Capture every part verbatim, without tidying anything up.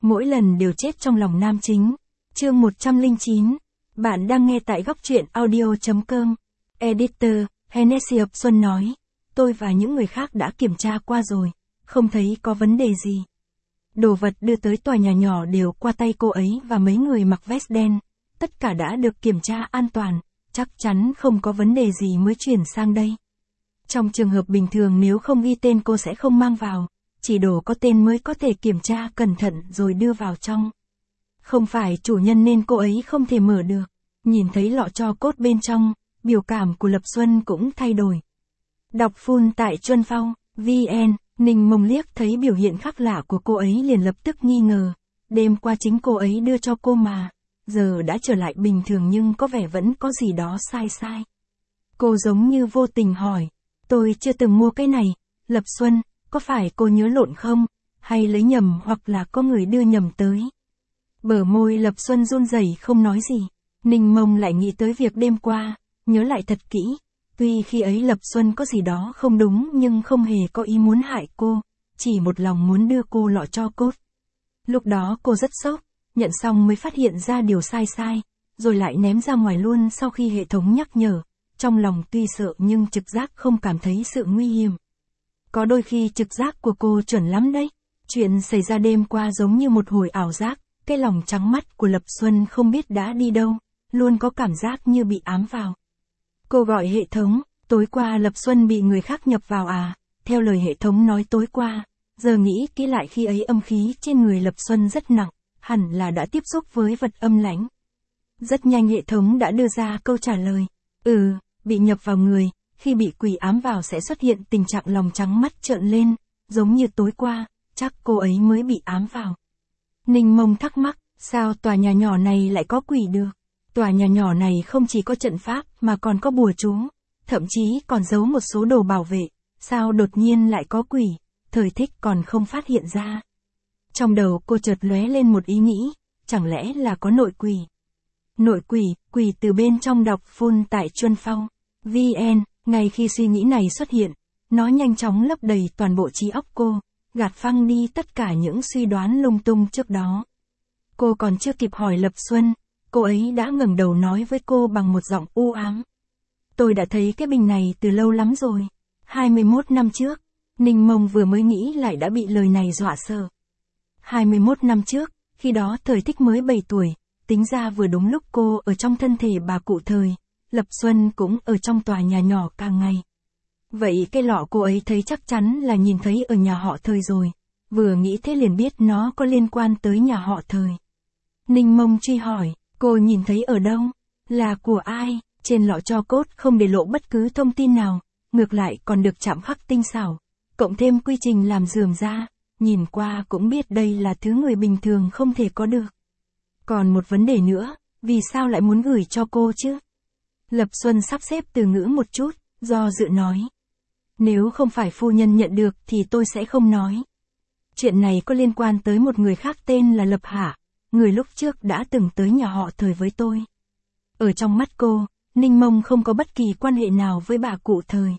mỗi lần đều chết trong lòng nam chính. Chương một trăm lẻ chín. Bạn đang nghe tại góc truyện audio chấm com. Editor, Hennessy Hợp Xuân nói. Tôi và những người khác đã kiểm tra qua rồi, không thấy có vấn đề gì. Đồ vật đưa tới tòa nhà nhỏ đều qua tay cô ấy và mấy người mặc vest đen. Tất cả đã được kiểm tra an toàn, chắc chắn không có vấn đề gì mới chuyển sang đây. Trong trường hợp bình thường nếu không ghi tên cô sẽ không mang vào, chỉ đồ có tên mới có thể kiểm tra cẩn thận rồi đưa vào trong. Không phải chủ nhân nên cô ấy không thể mở được. Nhìn thấy lọ tro cốt bên trong, biểu cảm của Lập Xuân cũng thay đổi. Đọc full tại Chuân Phong, vê en, Ninh Mông liếc thấy biểu hiện khác lạ của cô ấy liền lập tức nghi ngờ. Đêm qua chính cô ấy đưa cho cô mà, giờ đã trở lại bình thường nhưng có vẻ vẫn có gì đó sai sai. Cô giống như vô tình hỏi, tôi chưa từng mua cái này, Lập Xuân, có phải cô nhớ lộn không, hay lấy nhầm hoặc là có người đưa nhầm tới. Bờ môi Lập Xuân run rẩy không nói gì. Ninh Mông lại nghĩ tới việc đêm qua, nhớ lại thật kỹ. Tuy khi ấy Lập Xuân có gì đó không đúng nhưng không hề có ý muốn hại cô, chỉ một lòng muốn đưa cô lọ tro cốt. Lúc đó cô rất sốc, nhận xong mới phát hiện ra điều sai sai, rồi lại ném ra ngoài luôn sau khi hệ thống nhắc nhở. Trong lòng tuy sợ nhưng trực giác không cảm thấy sự nguy hiểm. Có đôi khi trực giác của cô chuẩn lắm đấy. Chuyện xảy ra đêm qua giống như một hồi ảo giác, cái lòng trắng mắt của Lập Xuân không biết đã đi đâu, luôn có cảm giác như bị ám vào. Cô gọi hệ thống, tối qua Lập Xuân bị người khác nhập vào à, theo lời hệ thống nói tối qua, giờ nghĩ kỹ lại khi ấy âm khí trên người Lập Xuân rất nặng, hẳn là đã tiếp xúc với vật âm lãnh. Rất nhanh hệ thống đã đưa ra câu trả lời, ừ, bị nhập vào người, khi bị quỷ ám vào sẽ xuất hiện tình trạng lòng trắng mắt trợn lên, giống như tối qua, chắc cô ấy mới bị ám vào. Ninh Mông thắc mắc, sao tòa nhà nhỏ này lại có quỷ được? Tòa nhà nhỏ này không chỉ có trận pháp mà còn có bùa chú, thậm chí còn giấu một số đồ bảo vệ, sao đột nhiên lại có quỷ, Thời Thích còn không phát hiện ra. Trong đầu cô chợt lóe lên một ý nghĩ, chẳng lẽ là có nội quỷ? Nội quỷ, quỷ từ bên trong đọc full tại Chuân Phong, vê en, ngay khi suy nghĩ này xuất hiện, nó nhanh chóng lấp đầy toàn bộ trí óc cô, gạt phăng đi tất cả những suy đoán lung tung trước đó. Cô còn chưa kịp hỏi Lập Xuân, cô ấy đã ngẩng đầu nói với cô bằng một giọng u ám. Tôi đã thấy cái bình này từ lâu lắm rồi, hai mươi mốt năm trước. Ninh Mông vừa mới nghĩ lại đã bị lời này dọa sợ. hai mươi mốt năm trước, khi đó Thời Thích mới bảy tuổi, tính ra vừa đúng lúc cô ở trong thân thể bà cụ Thời, Lập Xuân cũng ở trong tòa nhà nhỏ càng ngày. Vậy cái lọ cô ấy thấy chắc chắn là nhìn thấy ở nhà họ Thời rồi, vừa nghĩ thế liền biết nó có liên quan tới nhà họ Thời. Ninh Mông truy hỏi, cô nhìn thấy ở đâu? Là của ai? Trên lọ tro cốt không để lộ bất cứ thông tin nào, ngược lại còn được chạm khắc tinh xảo, cộng thêm quy trình làm rườm ra, nhìn qua cũng biết đây là thứ người bình thường không thể có được. Còn một vấn đề nữa, vì sao lại muốn gửi cho cô chứ? Lập Xuân sắp xếp từ ngữ một chút, do dự nói. Nếu không phải phu nhân nhận được thì tôi sẽ không nói. Chuyện này có liên quan tới một người khác tên là Lập Hạ, người lúc trước đã từng tới nhà họ Thời với tôi. Ở trong mắt cô, Ninh Mông không có bất kỳ quan hệ nào với bà cụ Thời.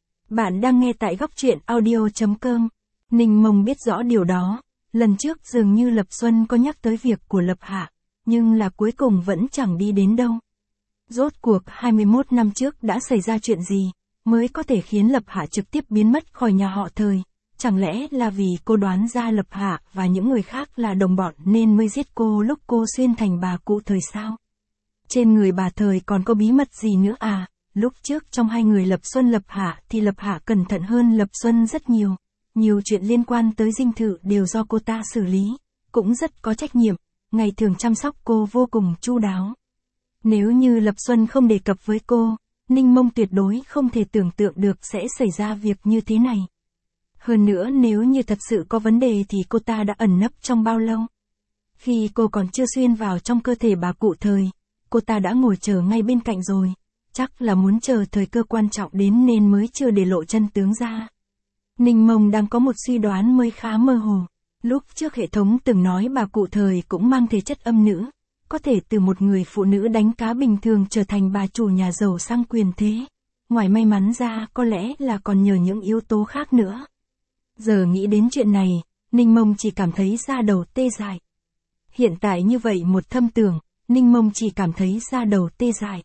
Bạn đang nghe tại góc truyện audio chấm com. Ninh Mông biết rõ điều đó, lần trước dường như Lập Xuân có nhắc tới việc của Lập Hạ, nhưng là cuối cùng vẫn chẳng đi đến đâu. Rốt cuộc hai mươi mốt năm trước đã xảy ra chuyện gì, mới có thể khiến Lập Hạ trực tiếp biến mất khỏi nhà họ Thời? Chẳng lẽ là vì cô đoán ra Lập Hạ và những người khác là đồng bọn nên mới giết cô lúc cô xuyên thành bà cụ Thời sao? Trên người bà Thời còn có bí mật gì nữa à? Lúc trước trong hai người Lập Xuân Lập Hạ thì Lập Hạ cẩn thận hơn Lập Xuân rất nhiều. Nhiều chuyện liên quan tới dinh thự đều do cô ta xử lý, cũng rất có trách nhiệm, ngày thường chăm sóc cô vô cùng chu đáo. Nếu như Lập Xuân không đề cập với cô, Ninh Mông tuyệt đối không thể tưởng tượng được sẽ xảy ra việc như thế này. Hơn nữa nếu như thật sự có vấn đề thì cô ta đã ẩn nấp trong bao lâu? Khi cô còn chưa xuyên vào trong cơ thể bà cụ Thời, cô ta đã ngồi chờ ngay bên cạnh rồi, chắc là muốn chờ thời cơ quan trọng đến nên mới chưa để lộ chân tướng ra. Ninh Mông đang có một suy đoán mới khá mơ hồ. Lúc trước hệ thống từng nói bà cụ Thời cũng mang thể chất âm nữ, có thể từ một người phụ nữ đánh cá bình thường trở thành bà chủ nhà giàu sang quyền thế. Ngoài may mắn ra có lẽ là còn nhờ những yếu tố khác nữa. Giờ nghĩ đến chuyện này, Ninh Mông chỉ cảm thấy da đầu tê dại. Hiện tại như vậy một thâm tưởng, Ninh Mông chỉ cảm thấy da đầu tê dại.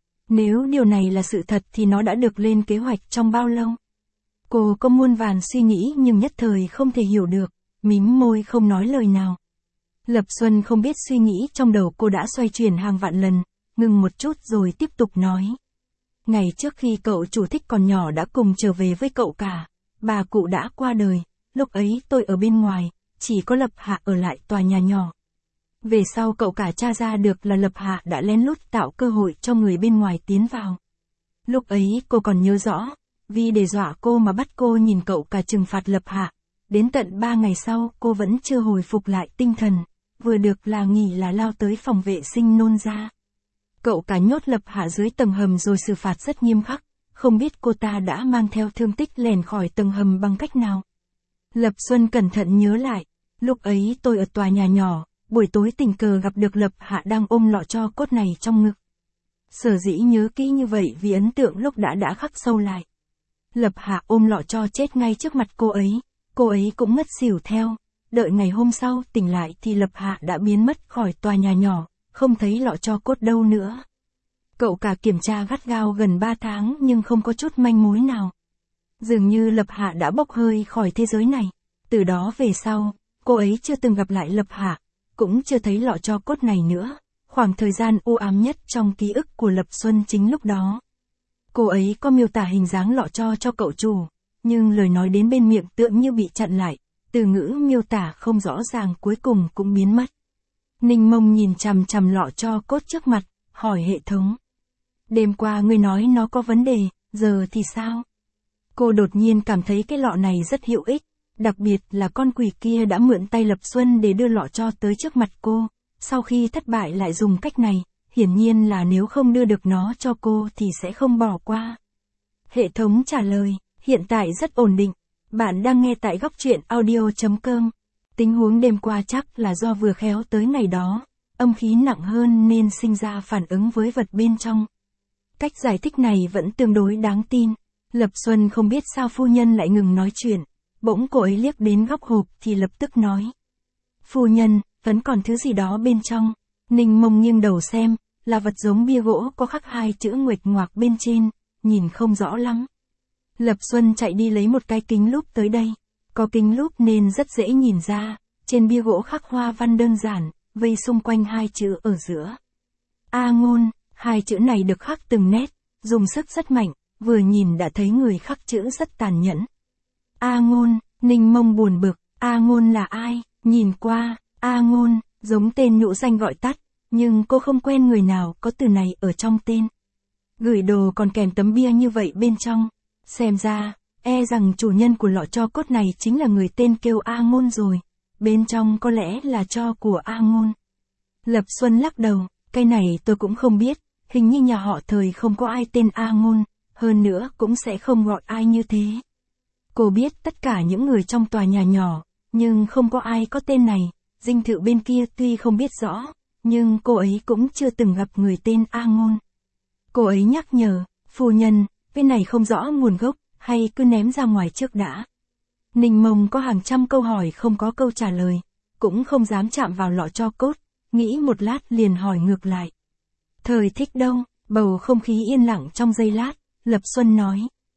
Nếu điều này là sự thật thì nó đã được lên kế hoạch trong bao lâu? Cô có muôn vàn suy nghĩ nhưng nhất thời không thể hiểu được, mím môi không nói lời nào. Lập Xuân không biết suy nghĩ trong đầu cô đã xoay chuyển hàng vạn lần, ngừng một chút rồi tiếp tục nói. Ngày trước khi cậu chủ Thích còn nhỏ đã cùng trở về với cậu cả, bà cụ đã qua đời, lúc ấy tôi ở bên ngoài, chỉ có Lập Hạ ở lại tòa nhà nhỏ. Về sau cậu cả tra ra được là Lập Hạ đã lén lút tạo cơ hội cho người bên ngoài tiến vào. Lúc ấy cô còn nhớ rõ, vì để dọa cô mà bắt cô nhìn cậu cả trừng phạt Lập Hạ. Đến tận ba ngày sau cô vẫn chưa hồi phục lại tinh thần, vừa được là nghỉ là lao tới phòng vệ sinh nôn ra. Cậu cả nhốt Lập Hạ dưới tầng hầm rồi xử phạt rất nghiêm khắc, không biết cô ta đã mang theo thương tích lèn khỏi tầng hầm bằng cách nào. Lập Xuân cẩn thận nhớ lại, lúc ấy tôi ở tòa nhà nhỏ, buổi tối tình cờ gặp được Lập Hạ đang ôm lọ tro cốt này trong ngực. Sở dĩ nhớ kỹ như vậy vì ấn tượng lúc đã đã khắc sâu lại. Lập Hạ ôm lọ tro chết ngay trước mặt cô ấy, cô ấy cũng ngất xỉu theo, đợi ngày hôm sau tỉnh lại thì Lập Hạ đã biến mất khỏi tòa nhà nhỏ, không thấy lọ tro cốt đâu nữa. Cậu cả kiểm tra gắt gao gần ba tháng nhưng không có chút manh mối nào. Dường như Lập Hạ đã bốc hơi khỏi thế giới này, từ đó về sau, cô ấy chưa từng gặp lại Lập Hạ, cũng chưa thấy lọ tro cốt này nữa. Khoảng thời gian u ám nhất trong ký ức của Lập Xuân chính lúc đó. Cô ấy có miêu tả hình dáng lọ tro cho cậu chủ, nhưng lời nói đến bên miệng tựa như bị chặn lại, từ ngữ miêu tả không rõ ràng cuối cùng cũng biến mất. Ninh Mông nhìn chằm chằm lọ tro cốt trước mặt, hỏi hệ thống. Đêm qua ngươi nói nó có vấn đề, giờ thì sao? Cô đột nhiên cảm thấy cái lọ này rất hữu ích, đặc biệt là con quỷ kia đã mượn tay Lập Xuân để đưa lọ tro tới trước mặt cô, sau khi thất bại lại dùng cách này, hiển nhiên là nếu không đưa được nó cho cô thì sẽ không bỏ qua. Hệ thống trả lời, hiện tại rất ổn định, bạn đang nghe tại góc truyện audio chấm com. Tình huống đêm qua chắc là do vừa khéo tới ngày đó, âm khí nặng hơn nên sinh ra phản ứng với vật bên trong. Cách giải thích này vẫn tương đối đáng tin. Lập Xuân không biết sao phu nhân lại ngừng nói chuyện, bỗng cô ấy liếc đến góc hộp thì lập tức nói. Phu nhân, vẫn còn thứ gì đó bên trong. Ninh Mông nghiêng đầu xem, là vật giống bia gỗ có khắc hai chữ nguệch ngoạc bên trên, nhìn không rõ lắm. Lập Xuân chạy đi lấy một cái kính lúp tới đây. Có kính lúp nên rất dễ nhìn ra, trên bia gỗ khắc hoa văn đơn giản, vây xung quanh hai chữ ở giữa. A Ngôn, hai chữ này được khắc từng nét, dùng sức rất mạnh, vừa nhìn đã thấy người khắc chữ rất tàn nhẫn. A Ngôn, Ninh Mông buồn bực, A Ngôn là ai? Nhìn qua, A Ngôn, giống tên nhũ danh gọi tắt, nhưng cô không quen người nào có từ này ở trong tên. Gửi đồ còn kèm tấm bia như vậy bên trong, xem ra, e rằng chủ nhân của lọ tro cốt này chính là người tên kêu A Ngôn rồi, bên trong có lẽ là tro của A Ngôn. Lập Xuân lắc đầu, cái này tôi cũng không biết, hình như nhà họ thời không có ai tên A Ngôn, hơn nữa cũng sẽ không gọi ai như thế. Cô biết tất cả những người trong tòa nhà nhỏ, nhưng không có ai có tên này, dinh thự bên kia tuy không biết rõ, nhưng cô ấy cũng chưa từng gặp người tên A Ngôn. Cô ấy nhắc nhở, phu nhân, cái này không rõ nguồn gốc, hay cứ ném ra ngoài trước đã. Ninh Mông có hàng trăm câu hỏi không có câu trả lời, cũng không dám chạm vào lọ tro cốt, nghĩ một lát liền hỏi ngược lại. Thời Thích đâu? Bầu không khí yên lặng trong giây lát, Lập Xuân nói.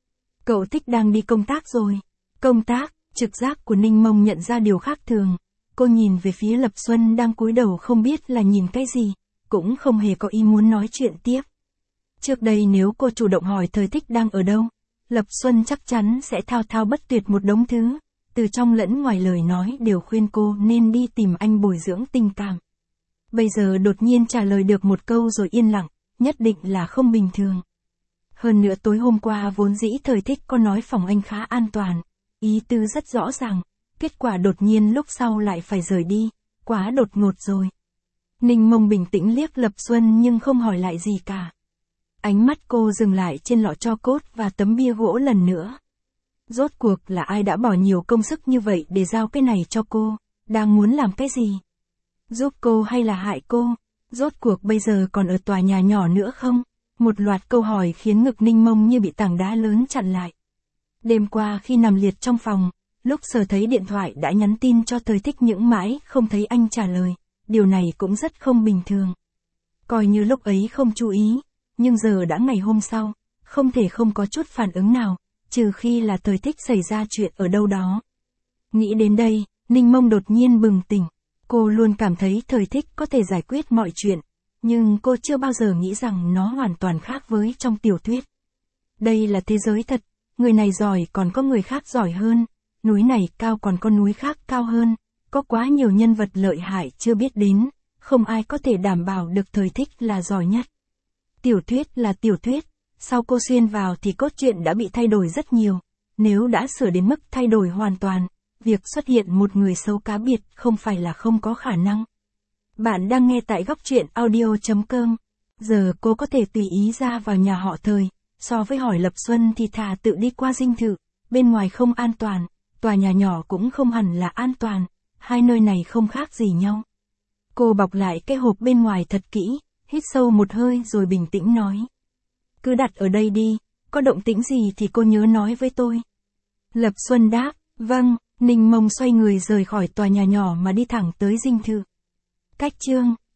Cậu Thích đang đi công tác rồi. Công tác, trực giác của Ninh Mông nhận ra điều khác thường. Cô nhìn về phía Lập Xuân đang cúi đầu không biết là nhìn cái gì, cũng không hề có ý muốn nói chuyện tiếp. Trước đây nếu cô chủ động hỏi Thời Thích đang ở đâu, Lập Xuân chắc chắn sẽ thao thao bất tuyệt một đống thứ, từ trong lẫn ngoài lời nói đều khuyên cô nên đi tìm anh bồi dưỡng tình cảm. Bây giờ đột nhiên trả lời được một câu rồi yên lặng, nhất định là không bình thường. Hơn nữa tối hôm qua vốn dĩ Thời Thích có nói phòng anh khá an toàn, ý tư rất rõ ràng, kết quả đột nhiên lúc sau lại phải rời đi, quá đột ngột rồi. Ninh Mông bình tĩnh liếc Lập Xuân nhưng không hỏi lại gì cả. Ánh mắt cô dừng lại trên lọ tro cốt và tấm bia gỗ lần nữa. Rốt cuộc là ai đã bỏ nhiều công sức như vậy để giao cái này cho cô, đang muốn làm cái gì? Giúp cô hay là hại cô? Rốt cuộc bây giờ còn ở tòa nhà nhỏ nữa không? Một loạt câu hỏi khiến ngực Ninh Mông như bị tảng đá lớn chặn lại. Đêm qua khi nằm liệt trong phòng, lúc Sở thấy điện thoại đã nhắn tin cho Thời Thích những mãi không thấy anh trả lời, điều này cũng rất không bình thường. Coi như lúc ấy không chú ý, nhưng giờ đã ngày hôm sau, không thể không có chút phản ứng nào, trừ khi là Thời Thích xảy ra chuyện ở đâu đó. Nghĩ đến đây, Ninh Mông đột nhiên bừng tỉnh. Cô luôn cảm thấy Thời Thích có thể giải quyết mọi chuyện, nhưng cô chưa bao giờ nghĩ rằng nó hoàn toàn khác với trong tiểu thuyết. Đây là thế giới thật, người này giỏi còn có người khác giỏi hơn, núi này cao còn có núi khác cao hơn, có quá nhiều nhân vật lợi hại chưa biết đến, không ai có thể đảm bảo được Thời Thích là giỏi nhất. Tiểu thuyết là tiểu thuyết, sau cô xuyên vào thì cốt truyện đã bị thay đổi rất nhiều, nếu đã sửa đến mức thay đổi hoàn toàn, việc xuất hiện một người xấu cá biệt không phải là không có khả năng. Bạn đang nghe tại góc truyện audio chấm com. Giờ cô có thể tùy ý ra vào nhà họ Thời, so với hỏi Lập Xuân thì thà tự đi qua dinh thự, bên ngoài không an toàn, tòa nhà nhỏ cũng không hẳn là an toàn, hai nơi này không khác gì nhau. Cô bọc lại cái hộp bên ngoài thật kỹ, hít sâu một hơi rồi bình tĩnh nói. Cứ đặt ở đây đi, có động tĩnh gì thì cô nhớ nói với tôi. Lập Xuân đáp, vâng. Ninh Mông xoay người rời khỏi tòa nhà nhỏ mà đi thẳng tới dinh thự. Cách chương